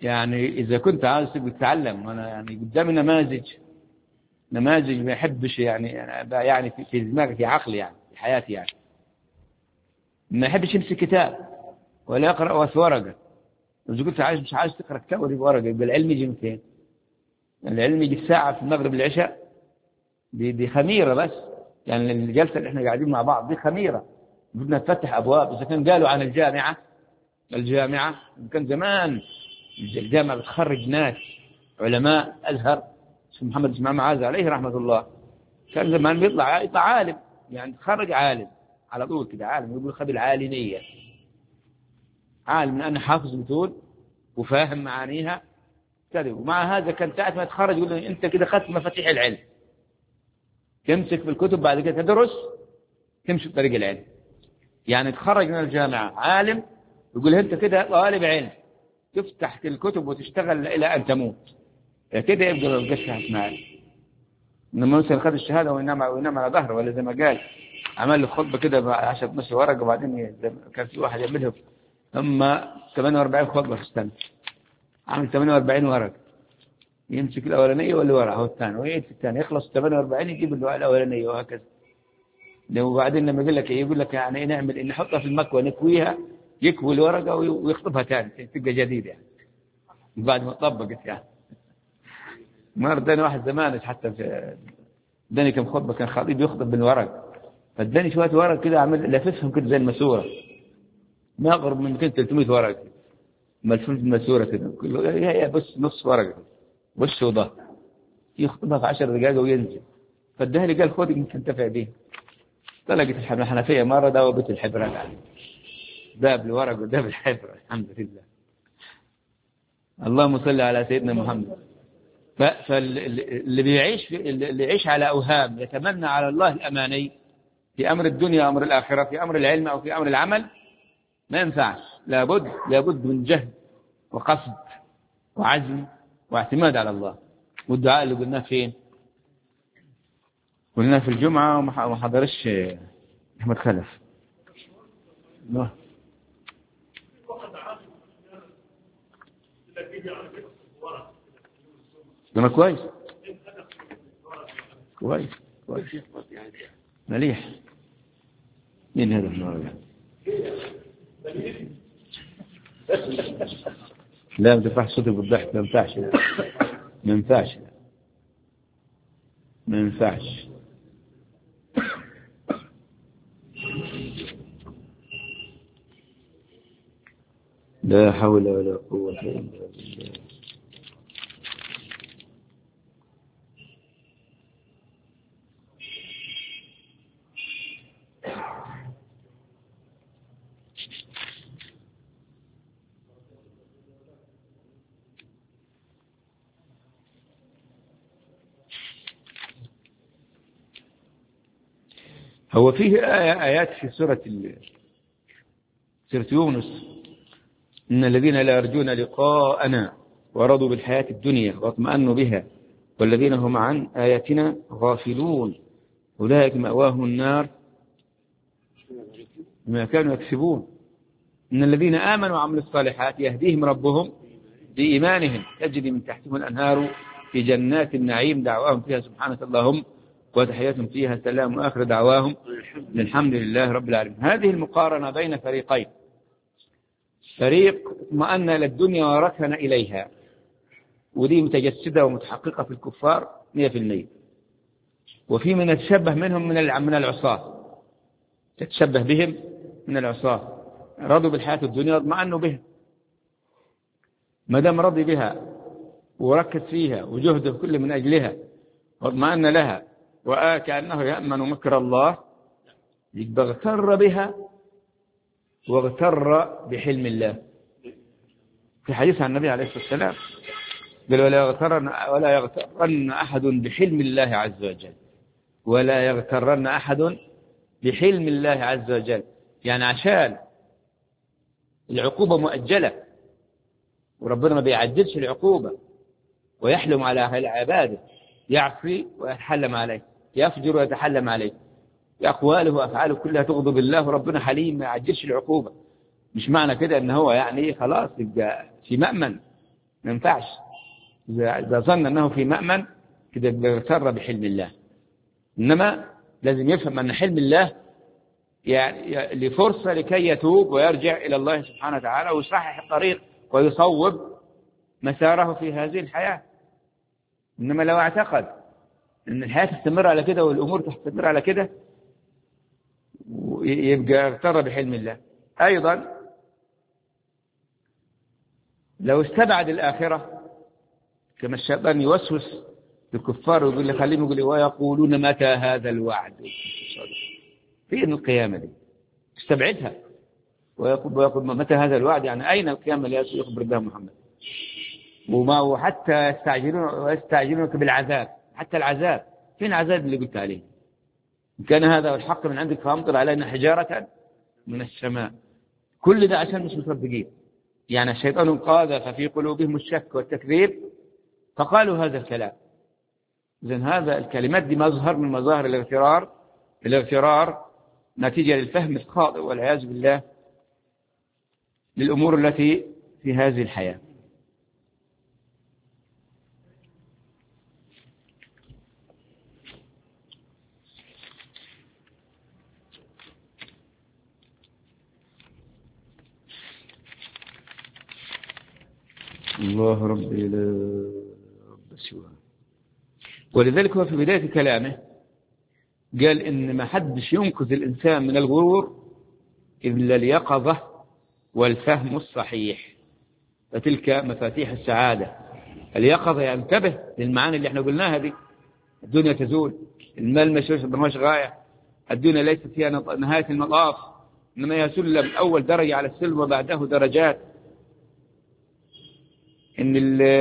يعني إذا كنت عاوز تتعلم، أنا يعني قدامي نماذج ما يحبش يعني في دماغي، في عقلي، يعني في حياتي، يعني ما يحبش يمسك كتاب ولا يقرأ في ورقة. إذا كنت مش عايز تقرأ كتاب ولا في ورقة، يبقى العلم يجي من فين؟ العلم يجي الساعة في المغرب العشاء، دي خميرة بس. يعني الجلسة اللي احنا قاعدين مع بعض دي خميرة، بدنا نفتح أبواب. إذا كان قالوا عن الجامعة كان زمان الجامعة بتخرج ناس علماء أزهر، اسمه محمد اسماعيل معاذ عليه رحمة الله، كان زمان بيطلع عالم، يعني تخرج عالم على طول كده، عالم يقول خذ العالمية، عالم لأنه حافظ متون وفاهم معانيها كذا. ومع هذا كان ساعة ما يتخرج يقول له أنت كده أخذت مفاتيح العلم، تمسك في الكتب بعد كده تدرس، تمشي في طريق العلم. يعني تخرج من الجامعة عالم، يقول أنت كده طالب علم، تفتح الكتب وتشتغل إلى أن تموت، كده يبقى القشة اسماعيل. إنما مثلا خد الشهادة وينام على ظهره، ولا زي ما قال عمل له خطبة كده 10 12 ورقة، وبعدين كان في واحد يعملها هم 48 خطبة في السنة، عامل 48 ورقة، يمسك الأولانية واللي وراها هو الثاني، ويعيد في الثاني، يخلص 48 يجيب الأولانية، وهكذا. وبعدين لما يقول لك يعني إيه نعمل، إن نحطها في المكوى نكويها، يكوي الورقة ويخطبها ثاني تبقى جديدة، يعني بعد ما طبقت. يعني مرة اداني واحد زمان حتى في اداني كم خطبة، كان خطيب يخطب بالورق، فاداني شوية ورق كده عمل لاففهم كده زي الماسورة، ما أقرب من 300 ورق ملفوف بالماسورة كده، هي بس نص ورقة وش وظهر، يخطبها في 10 دقائق وينزل. فاداها لي قال خذ يمكن تنتفع به. طلقت الحنفية مرة داوبت الحبرة، يعني داب الورق وداب الحبرة، الحمد لله. اللهم صل على سيدنا محمد. فاللي اللي يعيش على أوهام، يتمنى على الله الأماني في أمر الدنيا أمر الآخرة، في أمر العلم أو في أمر العمل، ما ينفعش. لابد من جهد وقصد وعزم واعتماد على الله. والدعاء اللي قلناه فين؟ قلناه في الجمعة وما حضرش أحمد خلف. ده كويس مليح. مين هذا النوع؟ لا ما تنفعش صوتك بالضحك، ما ينفعش. لا حول ولا قوة إلا بالله. هو فيه آيات في سورة يونس، إن الذين لا يرجون لقاءنا ورضوا بالحياة الدنيا واطمأنوا بها والذين هم عن آياتنا غافلون أولئك مأواهم النار بما كانوا يكسبون. إن الذين آمنوا وعملوا الصالحات يهديهم ربهم بإيمانهم تجري من تحتهم الأنهار في جنات النعيم دعواهم فيها سبحانك اللهم وتحياتهم فيها سلام وآخر دعواهم الحمد لله رب العالمين. هذه المقارنة بين فريقين، فريق اطمأن إلى الدنيا وركن إليها، ودي متجسدة ومتحققة في الكفار 100%. وفي من يتشبه منهم من العصاة، تتشبه بهم من العصاة، رضوا بالحياة الدنيا واطمأنوا بها، ما دام رضي بها وركز فيها وجهده كله من أجلها واطمأن لها وكأنه يأمن مكر الله، يبقى اغتر بها واغتر بحلم الله. في حديث عن النبي عليه الصلاة والسلام قال ولا يغترن أحد بحلم الله عز وجل، ولا يغترن أحد بحلم الله عز وجل. يعني عشان العقوبة مؤجلة وربنا ما بيعجلش العقوبة ويحلم على العباد، يعصي ويتحلم عليه، يفجر ويتحلم عليه، أقواله وأفعاله كلها تغضب الله، وربنا حليم ما يعجلش العقوبة. مش معنى كده ان هو يعني خلاص يبقى في مأمن، ما ينفعش. إذا ظن أنه في مأمن كده بيغتر بحلم الله. إنما لازم يفهم أن حلم الله يعني لفرصة لكي يتوب ويرجع إلى الله سبحانه وتعالى ويصحح الطريق ويصوب مساره في هذه الحياة. إنما لو اعتقد أن الحياة تستمر على كده والأمور تستمر على كده يبقى اغتر بحلم الله. أيضا لو استبعد الآخرة كما الشيطان يوسوس للكفار ويقول لي خليهم يقول لي ويقولون متى هذا الوعد، فين القيامة دي؟ استبعدها ويقول متى هذا الوعد، يعني أين القيامة اللي يخبر بها محمد؟ وحتى يستعجلونك بالعذاب، حتى العذاب فين العذاب اللي قلت عليه؟ إن كان هذا الحق من عندك فأمطر علينا حجارة من السماء. كل ده عشان مش مصدقين. يعني الشيطان قاذف في قلوبهم الشك والتكذيب فقالوا هذا الكلام. إذن هذا الكلمات دي مظهر من مظاهر الاغترار نتيجة للفهم الخاطئ والعياذ بالله للأمور التي في هذه الحياة. الله ربي لا رب سواه. ولذلك هو في بداية كلامه قال إن ما حدش ينقذ الإنسان من الغرور إلا اليقظة والفهم الصحيح، فتلك مفاتيح السعادة. اليقظة ينتبه للمعاني اللي احنا قلناها دي. الدنيا تزول، المال مش غاية، الدنيا ليست فيها نهاية المطاف، إنما هي سلم، أول درجة على السلم وبعده درجات. إن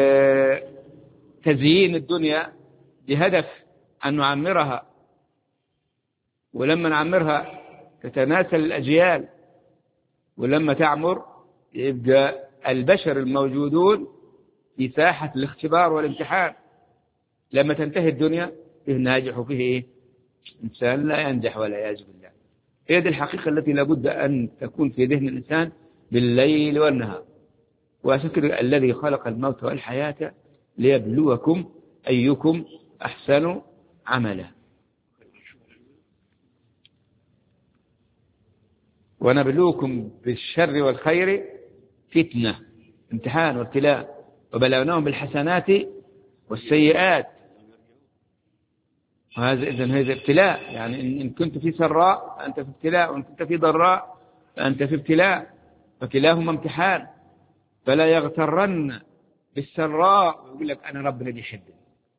تزيين الدنيا بهدف أن نعمرها، ولما نعمرها تتناسل الأجيال، ولما تعمر يبقى البشر الموجودون في ساحة الاختبار والامتحان. لما تنتهي الدنيا فيه ناجح وفيه إيه؟ إنسان لا ينجح ولا يعز بالله. هي دي الحقيقة التي لابد أن تكون في ذهن الإنسان بالليل والنهار. وأشكر الذي خلق الموت والحياة ليبلوكم أيكم أحسن عملا. ونبلوكم بالشر والخير فتنة، امتحان وابتلاء، وبلوناهم بالحسنات والسيئات. إذن هذا ابتلاء، يعني إن كنت في سراء فأنت في ابتلاء، وإن كنت في ضراء فأنت في ابتلاء، فكلاهما امتحان. فلا يغترن بالسراء ويقول لك أنا ربنا بيحبني،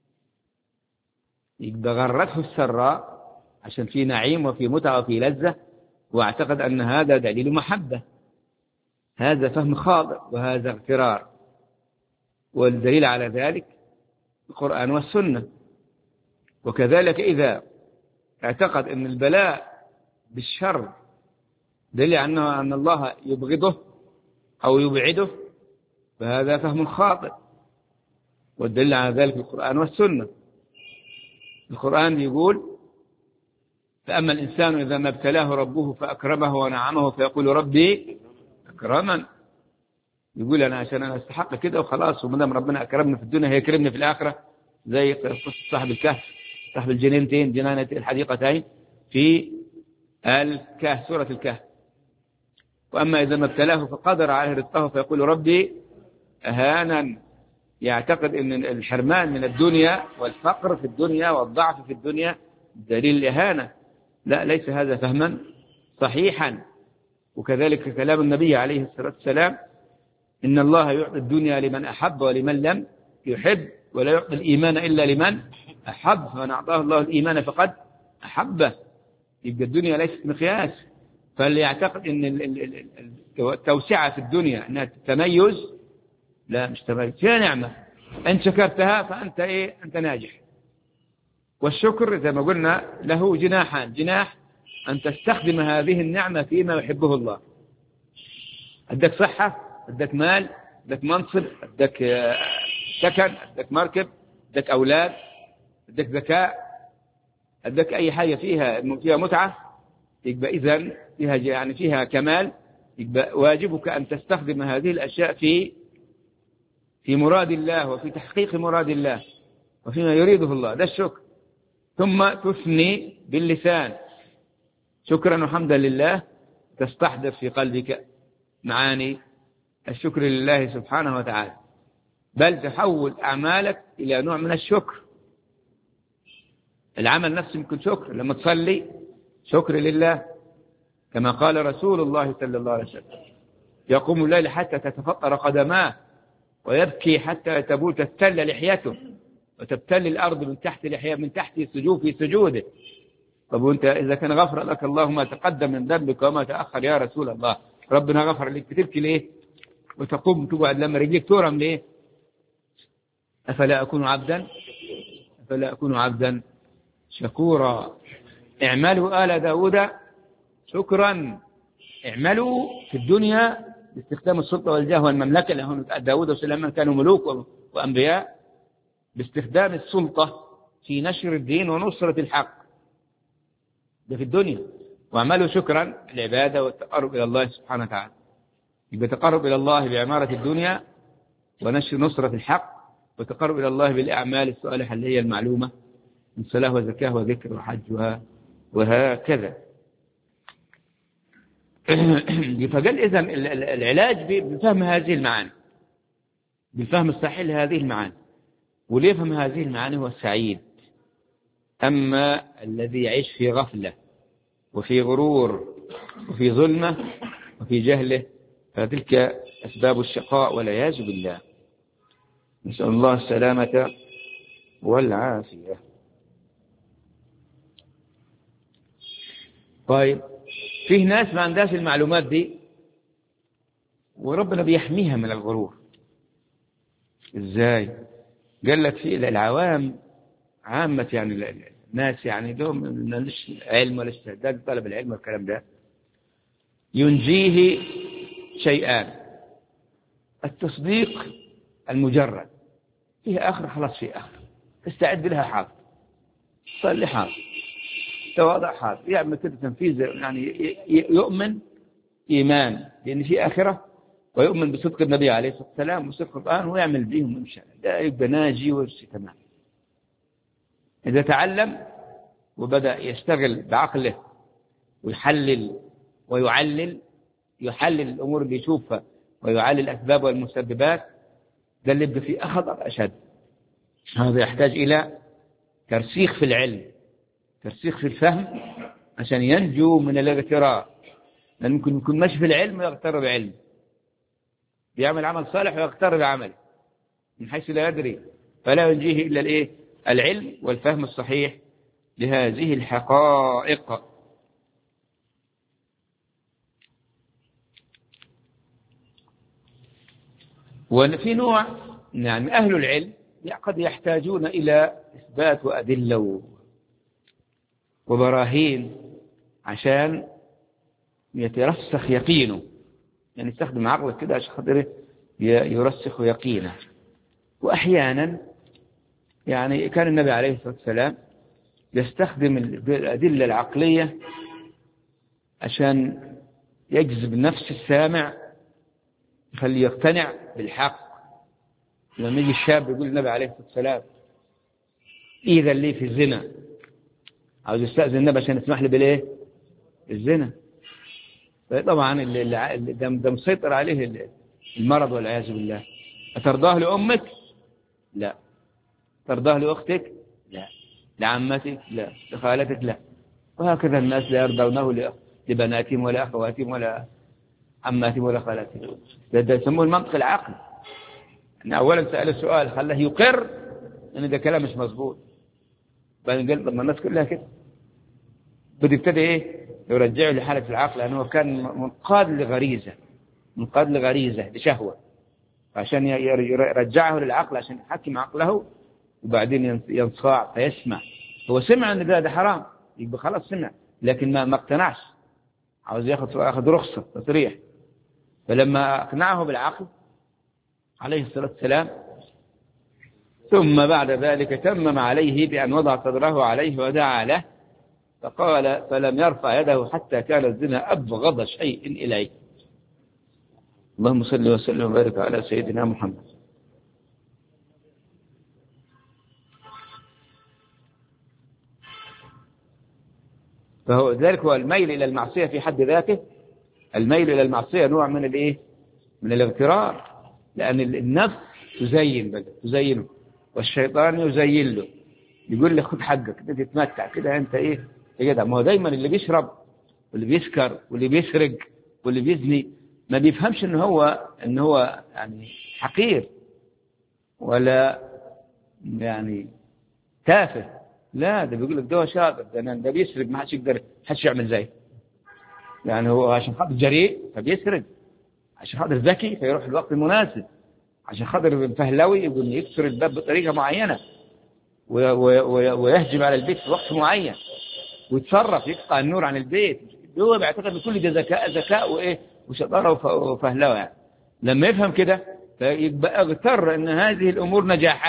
يبقى غرته السراء عشان في نعيم وفي متعة وفي لذة، واعتقد أن هذا دليل محبة. هذا فهم خاطئ وهذا اغترار. والدليل على ذلك القرآن والسنة. وكذلك إذا اعتقد أن البلاء بالشر دليل أن الله يبغضه أو يبعده، فهذا فهم خاطئ. والدليل على ذلك القرآن والسنة. القرآن يقول فأما الإنسان إذا ما ابتلاه ربه فأكرمه ونعمه فيقول ربي أكرمن. يقول أنا عشان أنا أستحق كده وخلاص، ومدام ربنا أكرمني في الدنيا هيكرمني في الآخرة، زي قصة صاحب الكهف، صاحب الجنينتين، جنانة الحديقتين في الكهف، سورة الكهف. وأما إذا ما ابتلاه فقدر عليه رزقه فيقول ربي أهانا. يعتقد أن الحرمان من الدنيا والفقر في الدنيا والضعف في الدنيا دليل الإهانة. لا، ليس هذا فهما صحيحا. وكذلك كلام النبي عليه الصلاة والسلام إن الله يعطي الدنيا لمن أحب ولمن لم يحب، ولا يعطي الإيمان إلا لمن أحب، فمن أعطاه الله الإيمان فقد أحبه. يبقى الدنيا ليست مقياس. فاللي يعتقد أن التوسعة في الدنيا أنها تميز، لا، مش تميز، فيها نعمة إن شكرتها فأنت إيه؟ أنت ناجح. والشكر زي ما قلنا له جناحان: جناح أن تستخدم هذه النعمة فيما يحبه الله. أدك صحة، أدك مال، أدك منصب، أدك سكن، أدك مركب، أدك أولاد، أدك ذكاء، أدك أي حاجة فيها متعة، يبقى إذن فيها يعني فيها كمال. يبقى واجبك أن تستخدم هذه الأشياء في في مراد الله وفي تحقيق مراد الله وفيما يريده الله، ده الشكر. ثم تثني باللسان شكرا وحمدا لله، تستحضر في قلبك معاني الشكر لله سبحانه وتعالى، بل تحول أعمالك إلى نوع من الشكر. العمل نفسه يمكن شكر، لما تصلي شكر لله، كما قال رسول الله صلى الله عليه وسلم: يقوم الليل حتى تتفطر قدماه ويبكي حتى تبتل لحيته وتبتل الأرض من تحت لحية من تحت سجود في سجوده. طب وانت إذا كان غفر لك الله ما تقدم من ذنبك وما تأخر يا رسول الله، ربنا غفر لك، بتبكي ليه وتقوم تقعد لما رجليك تورم ليه؟ أفلا أكون عبدا شكورا. اعملوا آل داود شكرا. اعملوا في الدنيا باستخدام السلطة والجاه والمملكة، لأن داود وسليمان كانوا ملوك وأنبياء، باستخدام السلطة في نشر الدين ونصرة الحق، ده في الدنيا. واعملوا شكرا، العبادة والتقرب إلى الله سبحانه وتعالى. يبقى تقرب إلى الله بعمارة الدنيا ونشر نصرة الحق، وتقرب إلى الله بالأعمال الصالحة اللي هي المعلومة من صلاة وزكاة وذكر وحج وهكذا. فقال إذن العلاج بفهم هذه المعاني، بالفهم الصحيح لهذه المعاني، واللي يفهم هذه المعاني هو السعيد. أما الذي يعيش في غفلة وفي غرور وفي ظلمة وفي جهله فتلك أسباب الشقاء والعياذ بالله. نسأل الله السلامة والعافية. طيب، فيه ناس ما عندهاش المعلومات دي وربنا بيحميها من الغرور. ازاي؟ قال لك في العوام عامة، يعني الناس يعني لهم مالش علم ولا استعداد طلب العلم والكلام ده، ينجيه شيئان: التصديق المجرد، فيه آخر خلاص فيه آخر، استعد لها حاضر، صلي حاضر، تواضع حاضر، يعمل كده تنفيذ، يعني يؤمن إيمان لأن في آخرة، ويؤمن بصدق النبي عليه الصلاة والسلام وصدق القرآن ويعمل بهم إن شاء الله، ده يبقى ناجي ويرسي تمام. إذا تعلم وبدأ يشتغل بعقله ويحلل ويعلل، يحلل الأمور اللي يشوفها ويعلل الأسباب والمسببات، ده اللي يبقى فيه أخطر أشد. هذا يحتاج إلى ترسيخ في العلم، ترسيخ في الفهم، عشان ينجو من الاغترار. لأن ممكن يكون ماشي في العلم ويغتر بعلم، بيعمل عمل صالح ويغتر بعمله من حيث لا يدري، فلا ينجيه إلا الإيه؟ العلم والفهم الصحيح لهذه الحقائق. وفي نوع يعني أهل العلم قد يحتاجون إلى إثبات وأدلة وبراهين عشان يترسخ يقينه، يعني يستخدم عقله كده عشان خاطر يرسخ يقينه. وأحيانا يعني كان النبي عليه الصلاة والسلام يستخدم الأدلة العقلية عشان يجذب نفس السامع، يخليه يقتنع بالحق. لما يجي الشاب يقول النبي عليه الصلاة والسلام: إذا لي في الزنا، عاوز يستأذن النبي عشان يسمح لي بالإيه؟ الزنا. طبعا ده مسيطر عليه المرض والعياذ بالله. أترضاه لأمك؟ لا. ترضاه لأختك؟ لا. لعمتك؟ لا. لخالتك؟ لا. وهكذا الناس لا يرضونه لبناتهم ولا أخواتهم ولا عماتهم ولا خالاتهم. ده يسموه المنطق العقلي. أن أولا سأل السؤال خلاه يقر أن ده كلام مش مظبوط، بعدين قال طب ما الناس كلها كده، بده يبتدي إيه؟ يرجعه لحالة العقل، لأنه كان منقاد لغريزة لشهوة، عشان يرجعه للعقل عشان يحكم عقله، وبعدين ينصاع فيسمع. هو سمع أن ده حرام، يبقى خلاص سمع، لكن ما اقتنعش، عاوز ياخذ رخصة تصريح. فلما أقنعه بالعقل عليه الصلاة والسلام، ثم بعد ذلك تمم عليه بأن وضع صدره عليه ودعا له، فقال: فلم يرفع يده حتى كان الزنا أبغض شيء إليه. اللهم صل وسلم وبارك على سيدنا محمد. فهو ذلك هو الميل إلى المعصية في حد ذاته. الميل إلى المعصية نوع من الإيه؟ من الاغترار، لأن النفس تزينه، والشيطان يزين له، يقول له خد حقك، انت تتمتع كده، انت ايه يا جدع. ما هو دايما اللي بيشرب واللي بيسكر واللي بيسرق واللي بيزني ما بيفهمش ان هو يعني حقير ولا يعني تافه. لا، ده بيقول لك ده شاطر، ده بيسرق، ما حدش يقدر، حدش يعمل زيه. يعني هو عشان خاطر جريء فبيسرق، عشان خاطر ذكي فيروح الوقت المناسب، عشان خاطر فهلوي يقول يكسر الباب بطريقة معينة ويهجم على البيت في وقت معين ويتصرف يقطع النور عن البيت. هو بيعتقد ان كل ده ذكاء وايه وشطاره وفهلوه يعني. لما يفهم كده فيبقى اغتر ان هذه الامور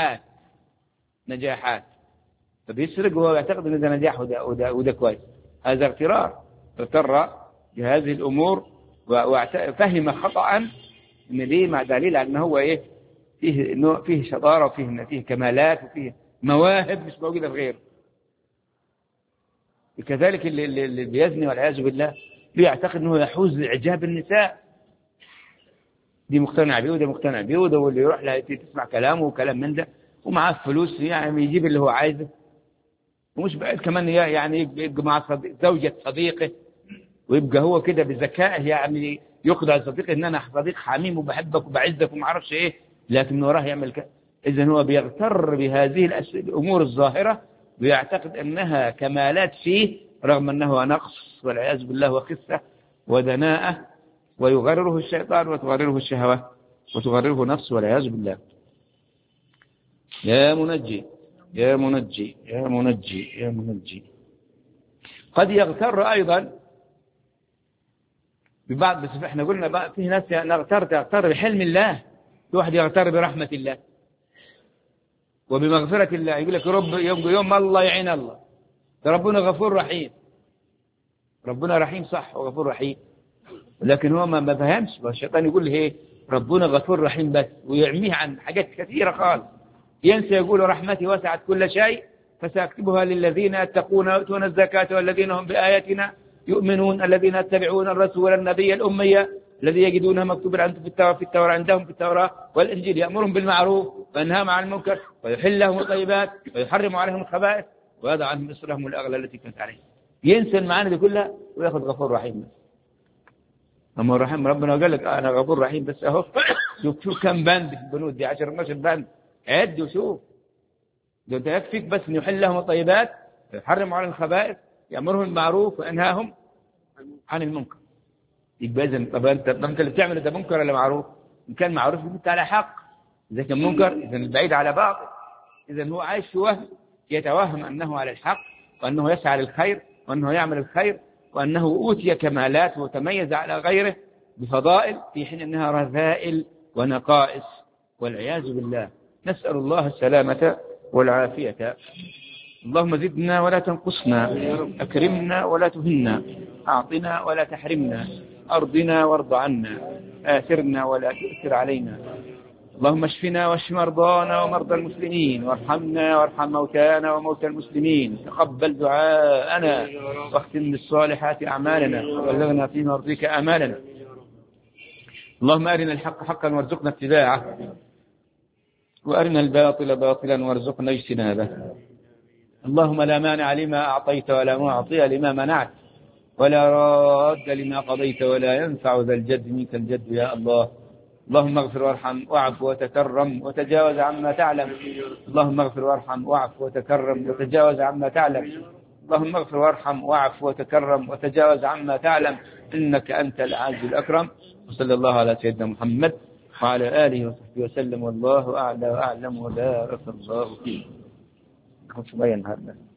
نجاحات فبيسرق وهو يعتقد ان ده نجاح وده كويس. هذا اغترار، اغتر بهذه الامور وفهم خطأ ان دي مع دليل على ان هو ايه فيه شطاره وفيه كمالات وفيه مواهب مش موجوده في غيره. كذلك اللي بيزني والعياذ بالله بيعتقد انه يحوز اعجاب النساء، دي مقتنع بيه وده مقتنع بيه، وده واللي يروح لها تسمع كلامه وكلام من ده، ومعاه فلوس يعني يجيب اللي هو عايزه. ومش بعيد كمان يعني يبقى مع زوجة صديقه، ويبقى هو كده بذكائه يعني يخدع صديقه ان انا صديق حميم وبحبك وبعزك وما اعرفش ايه، لكن من وراه يعمل كده. اذا هو بيغتر بهذه الامور الظاهره ويعتقد انها كمالات فيه، رغم انه نقص والعياذ بالله وخسه ودناءه، ويغرره الشيطان وتغرره الشهوات وتغرره نفسه والعياذ بالله. يا منجي يا منجي يا منجي يا منجي. قد يغتر ايضا ببعض، بس احنا قلنا بقى في ناس تغتر بحلم الله، في واحد يغتر برحمة الله وبمغفرة الله، يقول لك رب يوم الله يعين الله، ده ربنا غفور رحيم. ربنا رحيم صح وغفور رحيم، لكن هو ما فهمش. والشيطان يقول له ايه ربنا غفور رحيم بس، ويعميه عن حاجات كثيرة خالص. ينسى يقول رحمتي وسعت كل شيء فسأكتبها للذين يتقون ويؤتون الزكاة والذين هم بآياتنا يؤمنون، الذين يتبعون الرسول النبي الأمي الذي يجدونه مكتوبا عندهم في التوراة عندهم في التوراة والإنجيل، يأمرهم بالمعروف وينهاهم عن المنكر ويحل لهم الطيبات ويحرم عليهم الخبائث ويضع عنهم إصرهم الأغلال التي كانت عليهم. ينسى المعاني دي كلها ويأخذ غفور رحيم. أما الرحيم ربنا قال لك أنا غفور رحيم بس أهو شوف كم بند في البنود دي، 10 12 بند، عد وشوف. ده يكفيك بس أن يحل لهم الطيبات ويحرم عليهم الخبائث يأمرهم بالمعروف وينهاهم عن المنكر. يبقى إذن طب أنت اللي بتعمل ده منكر ولا معروف؟ إن كان معروف أنت على حق، إذا كان منكر إذا البعيد على باطل. إذا هو عايش في وهم، يتوهم أنه على الحق وأنه يسعى للخير وأنه يعمل الخير وأنه أوتي كمالات وتميز على غيره بفضائل، في حين أنها رذائل ونقائص والعياذ بالله. نسأل الله السلامة والعافية. اللهم زدنا ولا تنقصنا، أكرمنا ولا تهنا، أعطنا ولا تحرمنا، أرضنا وارض عنا، آثرنا ولا تؤثر علينا. اللهم اشفنا واشف مرضانا ومرضى المسلمين، وارحمنا وارحم موتانا وموتى المسلمين. تقبل دعاءنا واختم بالصالحات أعمالنا وبلغنا في مرضيك آمالنا. اللهم أرنا الحق حقا وارزقنا اتباعه، وأرنا الباطل باطلا وارزقنا اجتنابه. اللهم لا مانع لما أعطيت ولا معطي لما منعت ولا راد لما قضيت ولا ينفع ذا الجد منك الجد يا الله. اللهم اغفر وارحم واعف وتكرم وتجاوز عما تعلم. اللهم اغفر وارحم واعف وتكرم وتجاوز عما تعلم. اللهم اغفر وارحم واعف وتكرم وتجاوز عما تعلم، إنك أنت العز الأكرم. وصلى الله على سيدنا محمد وعلى آله وصحبه وسلم، والله أعلى وأعلم وبارك الله فيه.